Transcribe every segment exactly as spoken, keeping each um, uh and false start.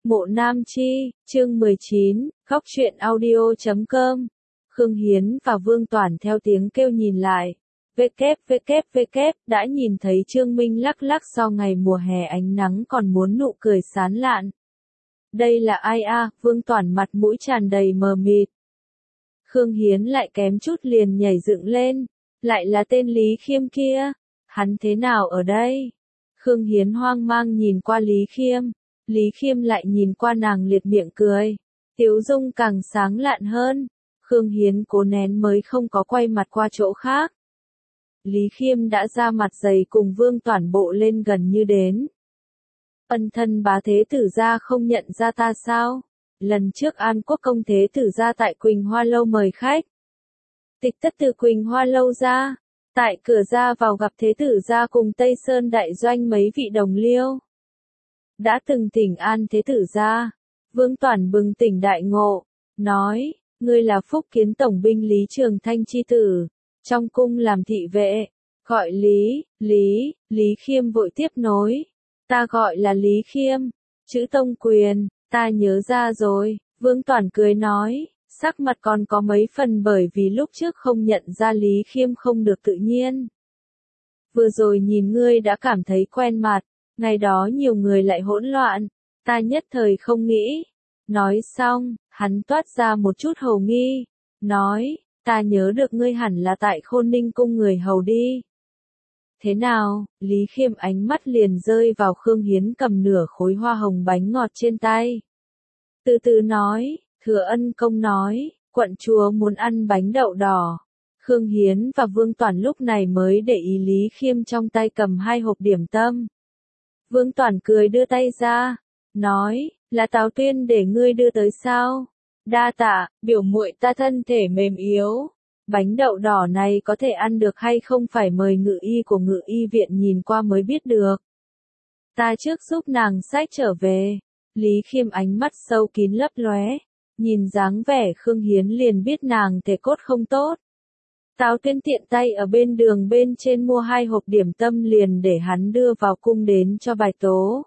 Mộ Nam Chi, chương mười chín, góc truyện audio chấm com. Khương Hiến và Vương Toản theo tiếng kêu nhìn lại. vê kép vê kép vê kép đã nhìn thấy Trương Minh lắc lắc sau ngày mùa hè ánh nắng còn muốn nụ cười sán lạn. Đây là ai a? Vương Toản mặt mũi tràn đầy mờ mịt. Khương Hiến lại kém chút liền nhảy dựng lên. Lại là tên Lý Khiêm kia. Hắn thế nào ở đây? Khương Hiến hoang mang nhìn qua Lý Khiêm. Lý Khiêm lại nhìn qua nàng liệt miệng cười. Tiếu dung càng sáng lạn hơn. Khương Hiến cố nén mới không có quay mặt qua chỗ khác. Lý Khiêm đã ra mặt dày cùng Vương Toản bộ lên gần như đến. Ân thân bá thế tử gia không nhận ra ta sao? Lần trước An Quốc công thế tử gia tại Quỳnh Hoa Lâu mời khách. Tịch tất từ Quỳnh Hoa Lâu ra. Tại cửa ra vào gặp thế tử gia cùng Tây Sơn đại doanh mấy vị đồng liêu. Đã từng thỉnh an thế tử gia. Vương Toản bừng tỉnh đại ngộ, nói, ngươi là Phúc Kiến tổng binh Lý Trường Thanh chi tử, trong cung làm thị vệ, gọi Lý, Lý, Lý Khiêm vội tiếp nối, ta gọi là Lý Khiêm, chữ tông quyền, ta nhớ ra rồi, Vương Toản cười nói, sắc mặt còn có mấy phần bởi vì lúc trước không nhận ra Lý Khiêm không được tự nhiên. Vừa rồi nhìn ngươi đã cảm thấy quen mặt. Ngày đó nhiều người lại hỗn loạn, ta nhất thời không nghĩ. Nói xong, hắn toát ra một chút hầu nghi, nói, ta nhớ được ngươi hẳn là tại Khôn Ninh cung người hầu đi. Thế nào? Lý Khiêm ánh mắt liền rơi vào Khương Hiến cầm nửa khối hoa hồng bánh ngọt trên tay. Từ từ nói, Thừa Ân công nói, quận chúa muốn ăn bánh đậu đỏ. Khương Hiến và Vương Toản lúc này mới để ý Lý Khiêm trong tay cầm hai hộp điểm tâm. Vương Toản cười đưa tay ra, nói, là Tào Tuyên để ngươi đưa tới sao? Đa tạ, biểu muội ta thân thể mềm yếu. Bánh đậu đỏ này có thể ăn được hay không phải mời ngự y của ngự y viện nhìn qua mới biết được. Ta trước giúp nàng xách trở về. Lý Khiêm ánh mắt sâu kín lấp lóe, nhìn dáng vẻ Khương Hiến liền biết nàng thể cốt không tốt. Tào Tuyên tiện tay ở bên đường bên trên mua hai hộp điểm tâm liền để hắn đưa vào cung đến cho Bạch Tố.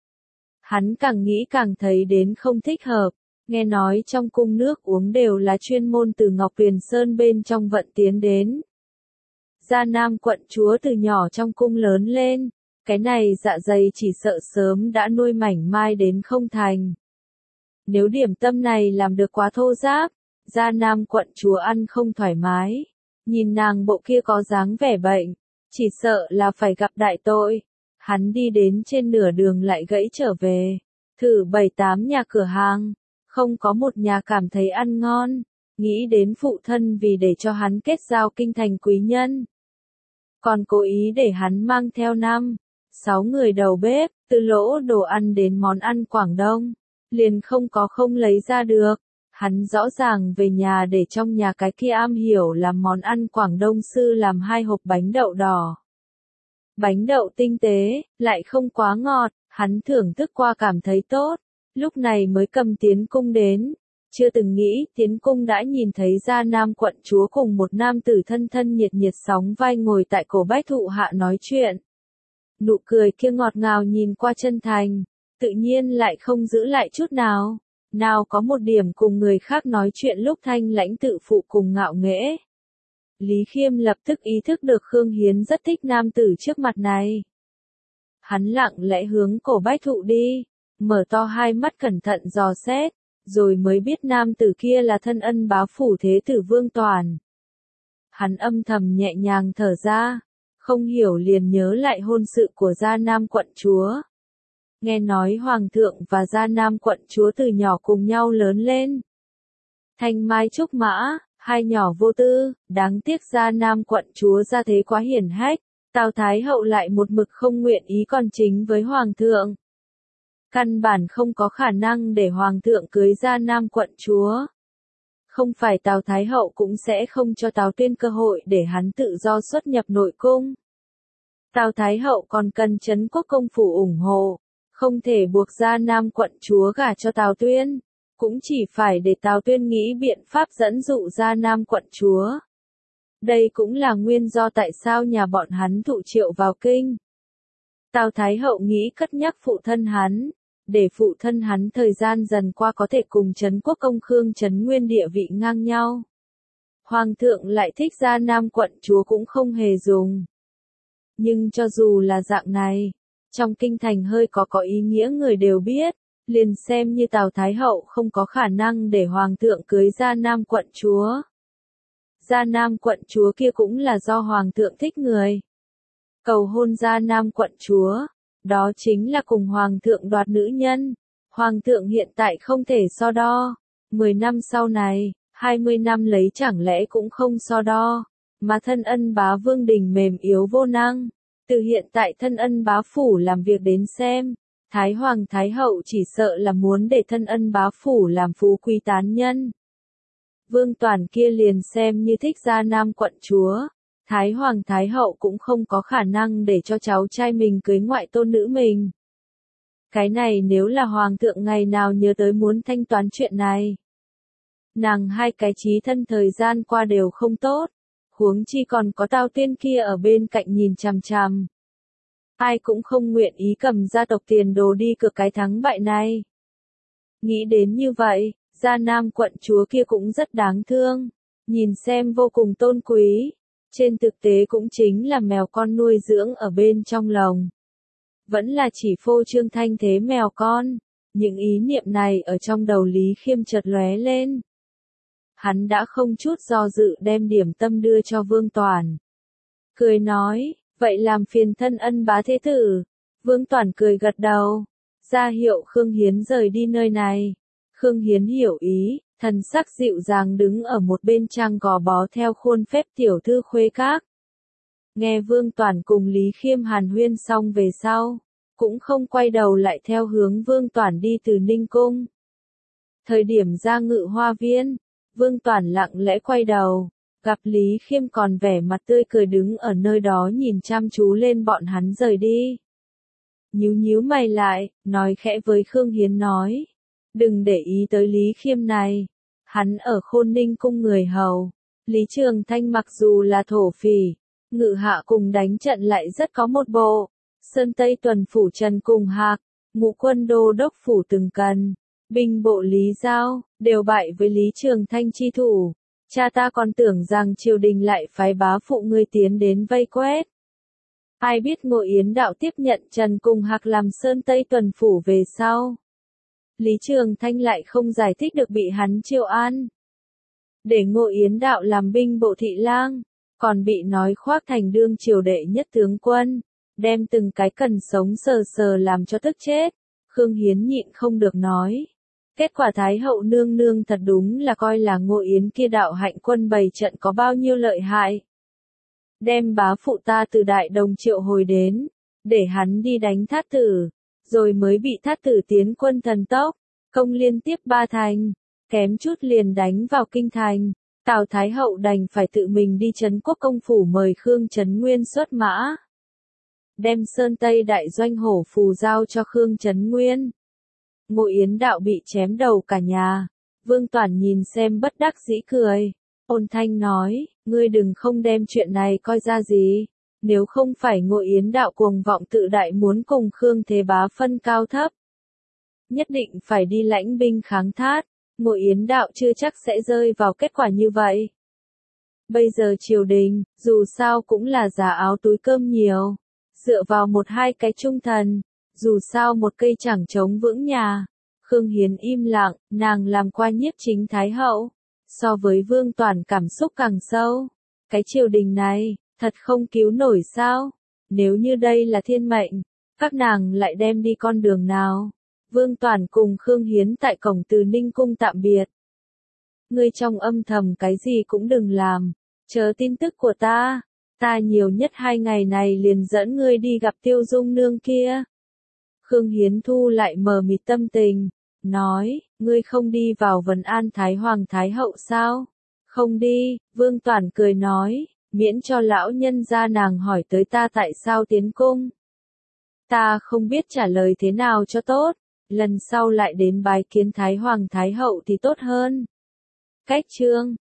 Hắn càng nghĩ càng thấy đến không thích hợp, nghe nói trong cung nước uống đều là chuyên môn từ Ngọc Tuyền Sơn bên trong vận tiến đến. Gia Nam quận chúa từ nhỏ trong cung lớn lên, cái này dạ dày chỉ sợ sớm đã nuôi mảnh mai đến không thành. Nếu điểm tâm này làm được quá thô ráp, Gia Nam quận chúa ăn không thoải mái. Nhìn nàng bộ kia có dáng vẻ bệnh, chỉ sợ là phải gặp đại tội. Hắn đi đến trên nửa đường lại gãy trở về, thử bảy tám nhà cửa hàng, không có một nhà cảm thấy ăn ngon, nghĩ đến phụ thân vì để cho hắn kết giao kinh thành quý nhân. Còn cố ý để hắn mang theo năm, sáu người đầu bếp, từ lỗ đồ ăn đến món ăn Quảng Đông, liền không có không lấy ra được. Hắn rõ ràng về nhà để trong nhà cái kia am hiểu làm món ăn Quảng Đông sư làm hai hộp bánh đậu đỏ. Bánh đậu tinh tế, lại không quá ngọt, hắn thưởng thức qua cảm thấy tốt, lúc này mới cầm tiến cung đến. Chưa từng nghĩ tiến cung đã nhìn thấy Gia Nam quận chúa cùng một nam tử thân thân nhiệt nhiệt sóng vai ngồi tại cổ bách thụ hạ nói chuyện. Nụ cười kia ngọt ngào nhìn qua chân thành, tự nhiên lại không giữ lại chút nào. Nào có một điểm cùng người khác nói chuyện lúc thanh lãnh tự phụ cùng ngạo nghễ. Lý Khiêm lập tức ý thức được Khương Hiến rất thích nam tử trước mặt này. Hắn lặng lẽ hướng cổ bách thụ đi, mở to hai mắt cẩn thận dò xét, rồi mới biết nam tử kia là thân ân bá phủ thế tử Vương Toản. Hắn âm thầm nhẹ nhàng thở ra, không hiểu liền nhớ lại hôn sự của Gia Nam quận chúa. Nghe nói Hoàng thượng và Gia Nam quận chúa từ nhỏ cùng nhau lớn lên. Thanh mai trúc mã, hai nhỏ vô tư, đáng tiếc Gia Nam quận chúa gia thế quá hiển hách, Tào Thái hậu lại một mực không nguyện ý còn chính với Hoàng thượng. Căn bản không có khả năng để Hoàng thượng cưới Gia Nam quận chúa. Không phải Tào Thái hậu cũng sẽ không cho Tào Tuyên cơ hội để hắn tự do xuất nhập nội cung. Tào Thái hậu còn cần Trấn Quốc công phủ ủng hộ. Không thể buộc Gia Nam quận chúa gả cho Tào Tuyên, cũng chỉ phải để Tào Tuyên nghĩ biện pháp dẫn dụ Gia Nam quận chúa. Đây cũng là nguyên do tại sao nhà bọn hắn thụ triệu vào kinh. Tào Thái hậu nghĩ cất nhắc phụ thân hắn, để phụ thân hắn thời gian dần qua có thể cùng Trấn Quốc công Khương Trấn Nguyên địa vị ngang nhau. Hoàng thượng lại thích Gia Nam quận chúa cũng không hề dùng. Nhưng cho dù là dạng này, trong kinh thành hơi có có ý nghĩa người đều biết, liền xem như Tào Thái Hậu không có khả năng để Hoàng thượng cưới Gia Nam quận chúa. Gia Nam quận chúa kia cũng là do Hoàng thượng thích người. Cầu hôn Gia Nam quận chúa, đó chính là cùng Hoàng thượng đoạt nữ nhân. Hoàng thượng hiện tại không thể so đo. Mười năm sau này, hai mươi năm lấy chẳng lẽ cũng không so đo. Mà thân ân bá vương đình mềm yếu vô năng. Từ hiện tại thân ân bá phủ làm việc đến xem. Thái Hoàng Thái Hậu chỉ sợ là muốn để thân ân bá phủ làm phú quý tán nhân. Vương Toàn kia liền xem như thích Gia Nam quận chúa. Thái Hoàng Thái Hậu cũng không có khả năng để cho cháu trai mình cưới ngoại tôn nữ mình. Cái này nếu là Hoàng thượng ngày nào nhớ tới muốn thanh toán chuyện này. Nàng hai cái chí thân thời gian qua đều không tốt. Huống chi còn có Tào Tiên kia ở bên cạnh nhìn chằm chằm. Ai cũng không nguyện ý cầm gia tộc tiền đồ đi cược cái thắng bại này. Nghĩ đến như vậy, Gia Nam quận chúa kia cũng rất đáng thương. Nhìn xem vô cùng tôn quý. Trên thực tế cũng chính là mèo con nuôi dưỡng ở bên trong lồng. Vẫn là chỉ phô trương thanh thế mèo con. Những ý niệm này ở trong đầu Lý Khiêm chợt lóe lên. Hắn đã không chút do dự đem điểm tâm đưa cho Vương Toàn. Cười nói, vậy làm phiền thân ân bá thế tử. Vương Toàn cười gật đầu. Ra hiệu Khương Hiến rời đi nơi này. Khương Hiến hiểu ý, thần sắc dịu dàng đứng ở một bên trang gò bó theo khuôn phép tiểu thư khuê các. Nghe Vương Toàn cùng Lý Khiêm hàn huyên xong về sau, cũng không quay đầu lại theo hướng Vương Toàn đi từ Ninh Cung. Thời điểm ra Ngự Hoa Viên, Vương Toàn lặng lẽ quay đầu, gặp Lý Khiêm còn vẻ mặt tươi cười đứng ở nơi đó nhìn chăm chú lên bọn hắn rời đi. Nhíu nhíu mày lại, nói khẽ với Khương Hiến nói. Đừng để ý tới Lý Khiêm này. Hắn ở Khôn Ninh Cung người hầu. Lý Trường Thanh mặc dù là thổ phỉ, ngự hạ cùng đánh trận lại rất có một bộ. Sơn Tây Tuần Phủ Trần cùng Hạc, ngũ quân đô đốc phủ Từng Cần, binh bộ Lý Giao, đều bại với Lý Trường Thanh chi thủ. Cha ta còn tưởng rằng triều đình lại phái bá phụ ngươi tiến đến vây quét. Ai biết Ngô Yến Đạo tiếp nhận Trần cùng Hạc làm Sơn Tây Tuần Phủ về sau. Lý Trường Thanh lại không giải thích được bị hắn chiêu an. Để Ngô Yến Đạo làm binh bộ thị lang, còn bị nói khoác thành đương triều đệ nhất tướng quân, đem từng cái cần sống sờ sờ làm cho tức chết. Khương Hiến nhịn không được nói. Kết quả Thái Hậu nương nương thật đúng là coi là Ngô Yến kia đạo hạnh quân bày trận có bao nhiêu lợi hại. Đem bá phụ ta từ Đại Đồng triệu hồi đến, để hắn đi đánh Thát Tử. Rồi mới bị Thát Tử tiến quân thần tốc, công liên tiếp ba thành, kém chút liền đánh vào kinh thành. Tào Thái Hậu đành phải tự mình đi Trấn Quốc công phủ mời Khương Trấn Nguyên xuất mã. Đem Sơn Tây đại doanh hổ phù giao cho Khương Trấn Nguyên. Ngô Yến Đạo bị chém đầu cả nhà. Vương Toàn nhìn xem bất đắc dĩ cười. Ôn thanh nói, ngươi đừng không đem chuyện này coi ra gì. Nếu không phải Ngô Yến Đạo cuồng vọng tự đại muốn cùng Khương Thế Bá phân cao thấp. Nhất định phải đi lãnh binh kháng Thát. Ngô Yến Đạo chưa chắc sẽ rơi vào kết quả như vậy. Bây giờ triều đình, dù sao cũng là giả áo túi cơm nhiều. Dựa vào một hai cái trung thần, dù sao một cây chẳng chống vững nhà. Khương Hiến im lặng, nàng làm qua nhiếp chính Thái Hậu. So với Vương Toàn cảm xúc càng sâu. Cái triều đình này, thật không cứu nổi sao? Nếu như đây là thiên mệnh, các nàng lại đem đi con đường nào? Vương Toàn cùng Khương Hiến tại cổng Từ Ninh Cung tạm biệt. Ngươi trong âm thầm cái gì cũng đừng làm, chờ tin tức của ta. Ta nhiều nhất hai ngày này liền dẫn ngươi đi gặp Tiêu Dung nương kia. Khương Hiến thu lại mờ mịt tâm tình, nói, ngươi không đi vào Vân An Thái Hoàng Thái Hậu sao? Không đi, Vương Toàn cười nói, miễn cho lão nhân gia nàng hỏi tới ta tại sao tiến cung. Ta không biết trả lời thế nào cho tốt, lần sau lại đến bái kiến Thái Hoàng Thái Hậu thì tốt hơn. Cách chương